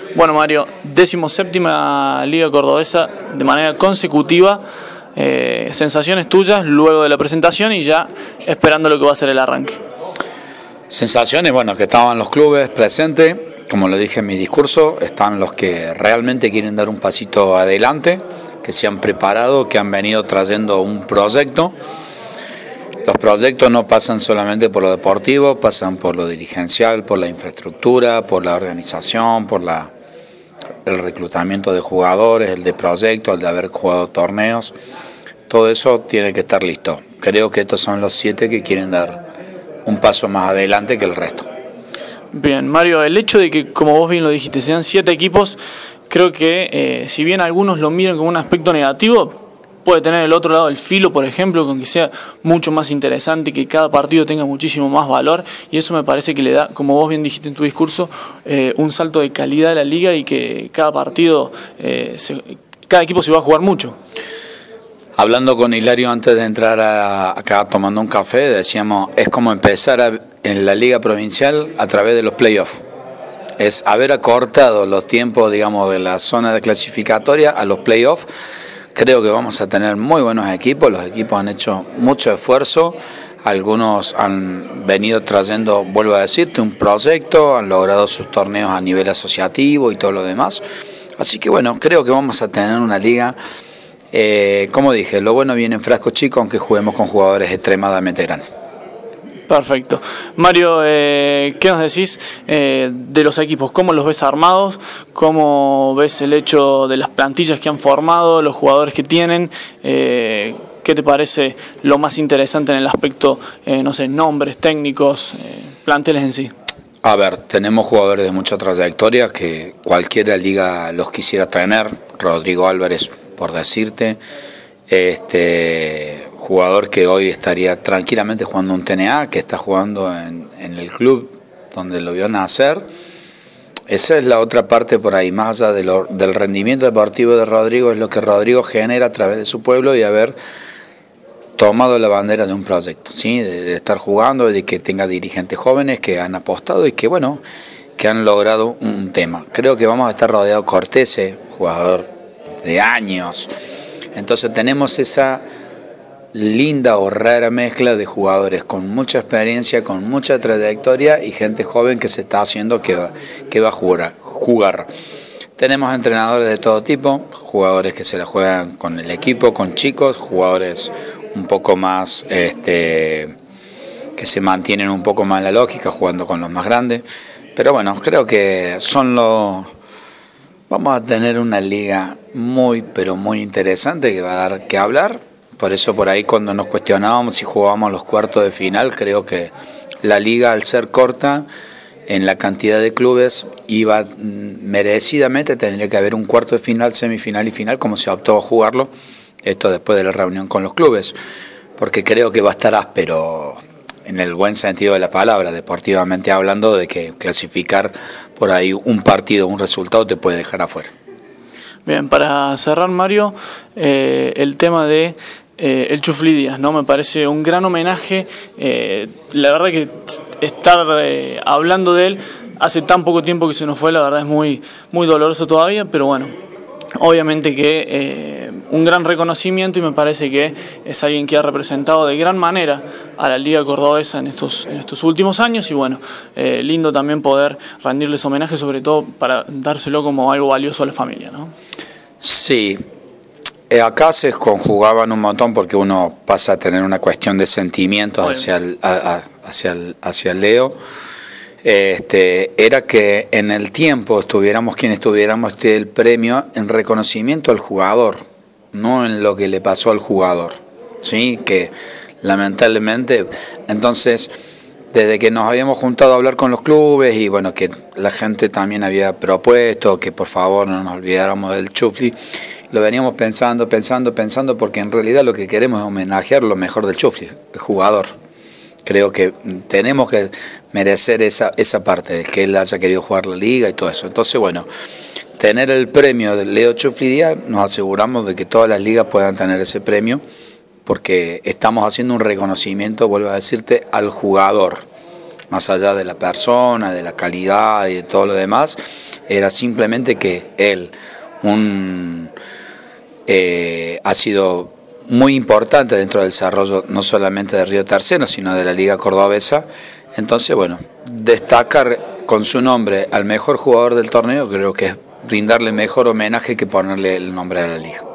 Bueno, Mario, 17ª Liga Cordobesa de manera consecutiva. Sensaciones tuyas luego de la presentación y ya esperando lo que va a ser el arranque. Sensaciones, bueno, que estaban los clubes presentes, como lo dije en mi discurso, están los que realmente quieren dar un pasito adelante, que se han preparado, que han venido trayendo un proyecto. Los proyectos no pasan solamente por lo deportivo, pasan por lo dirigencial, por la infraestructura, por la organización, por el reclutamiento de jugadores, el de proyectos, el de haber jugado torneos. Todo eso tiene que estar listo. Creo que estos son los 7 que quieren dar un paso más adelante que el resto. Bien, Mario, el hecho de que, como vos bien lo dijiste, sean 7 equipos, creo que si bien algunos lo miran como un aspecto negativo, puede tener el otro lado el filo, por ejemplo, con que sea mucho más interesante, que cada partido tenga muchísimo más valor, y eso me parece que le da, como vos bien dijiste en tu discurso, un salto de calidad a la liga y que cada partido, cada equipo se va a jugar mucho. Hablando con Hilario antes de entrar acá tomando un café, decíamos, es como empezar en la liga provincial a través de los playoffs. Es haber acortado los tiempos, digamos, de la zona de clasificatoria a los playoffs. Creo que vamos a tener muy buenos equipos, los equipos han hecho mucho esfuerzo, algunos han venido trayendo, vuelvo a decirte, un proyecto, han logrado sus torneos a nivel asociativo y todo lo demás. Así que bueno, creo que vamos a tener una liga, como dije, lo bueno viene en frasco chico, aunque juguemos con jugadores extremadamente grandes. Perfecto. Mario, ¿qué nos decís de los equipos? ¿Cómo los ves armados? ¿Cómo ves el hecho de las plantillas que han formado, los jugadores que tienen? ¿Qué te parece lo más interesante en el aspecto, no sé, nombres, técnicos, planteles en sí? A ver, tenemos jugadores de mucha trayectoria que cualquiera liga los quisiera tener. Rodrigo Álvarez, por decirte. Jugador que hoy estaría tranquilamente jugando un TNA, que está jugando en el club donde lo vio nacer. Esa es la otra parte por ahí, más allá del rendimiento deportivo de Rodrigo, es lo que Rodrigo genera a través de su pueblo y haber tomado la bandera de un proyecto, ¿sí? de estar jugando, de que tenga dirigentes jóvenes que han apostado y que bueno, que han logrado un tema. Creo que vamos a estar rodeados de Cortese, jugador de años. Entonces tenemos esa linda o rara mezcla de jugadores con mucha experiencia, con mucha trayectoria y gente joven que se está haciendo que va a jugar. Tenemos entrenadores de todo tipo, jugadores que se la juegan con el equipo, con chicos, jugadores un poco más que se mantienen un poco más en la lógica, jugando con los más grandes. Pero bueno, creo que vamos a tener una liga muy, pero muy interesante que va a dar que hablar. Por eso por ahí cuando nos cuestionábamos si jugábamos los cuartos de final, creo que la liga al ser corta en la cantidad de clubes iba merecidamente, tendría que haber un cuarto de final, semifinal y final, como se optó a jugarlo, esto después de la reunión con los clubes, porque creo que va a estar áspero en el buen sentido de la palabra, deportivamente hablando, de que clasificar por ahí un partido, un resultado te puede dejar afuera. Bien, para cerrar, Mario, el tema de el Chufli Díaz, ¿no? Me parece un gran homenaje. La verdad que estar hablando de él hace tan poco tiempo que se nos fue, la verdad es muy, muy doloroso todavía, pero bueno, obviamente que un gran reconocimiento y me parece que es alguien que ha representado de gran manera a la Liga Cordobesa en estos últimos años y bueno, lindo también poder rendirles homenaje, sobre todo para dárselo como algo valioso a la familia, ¿no? Sí, acá se conjugaban un montón porque uno pasa a tener una cuestión de sentimientos hacia el Leo. Era que en el tiempo estuviéramos quien estuviéramos el premio en reconocimiento al jugador, no en lo que le pasó al jugador, sí, que lamentablemente, entonces desde que nos habíamos juntado a hablar con los clubes y bueno, que la gente también había propuesto que por favor no nos olvidáramos del Chufli, lo veníamos pensando, porque en realidad lo que queremos es homenajear lo mejor del Chufli, el jugador. Creo que tenemos que merecer esa parte, de que él haya querido jugar la liga y todo eso. Entonces, bueno, tener el premio del Leo Chufli Díaz, nos aseguramos de que todas las ligas puedan tener ese premio, porque estamos haciendo un reconocimiento, vuelvo a decirte, al jugador. más allá de la persona, de la calidad y de todo lo demás, era simplemente que él ha sido muy importante dentro del desarrollo no solamente de Río Tercero, sino de la Liga Cordobesa. Entonces, bueno, destacar con su nombre al mejor jugador del torneo creo que es brindarle mejor homenaje que ponerle el nombre a la liga.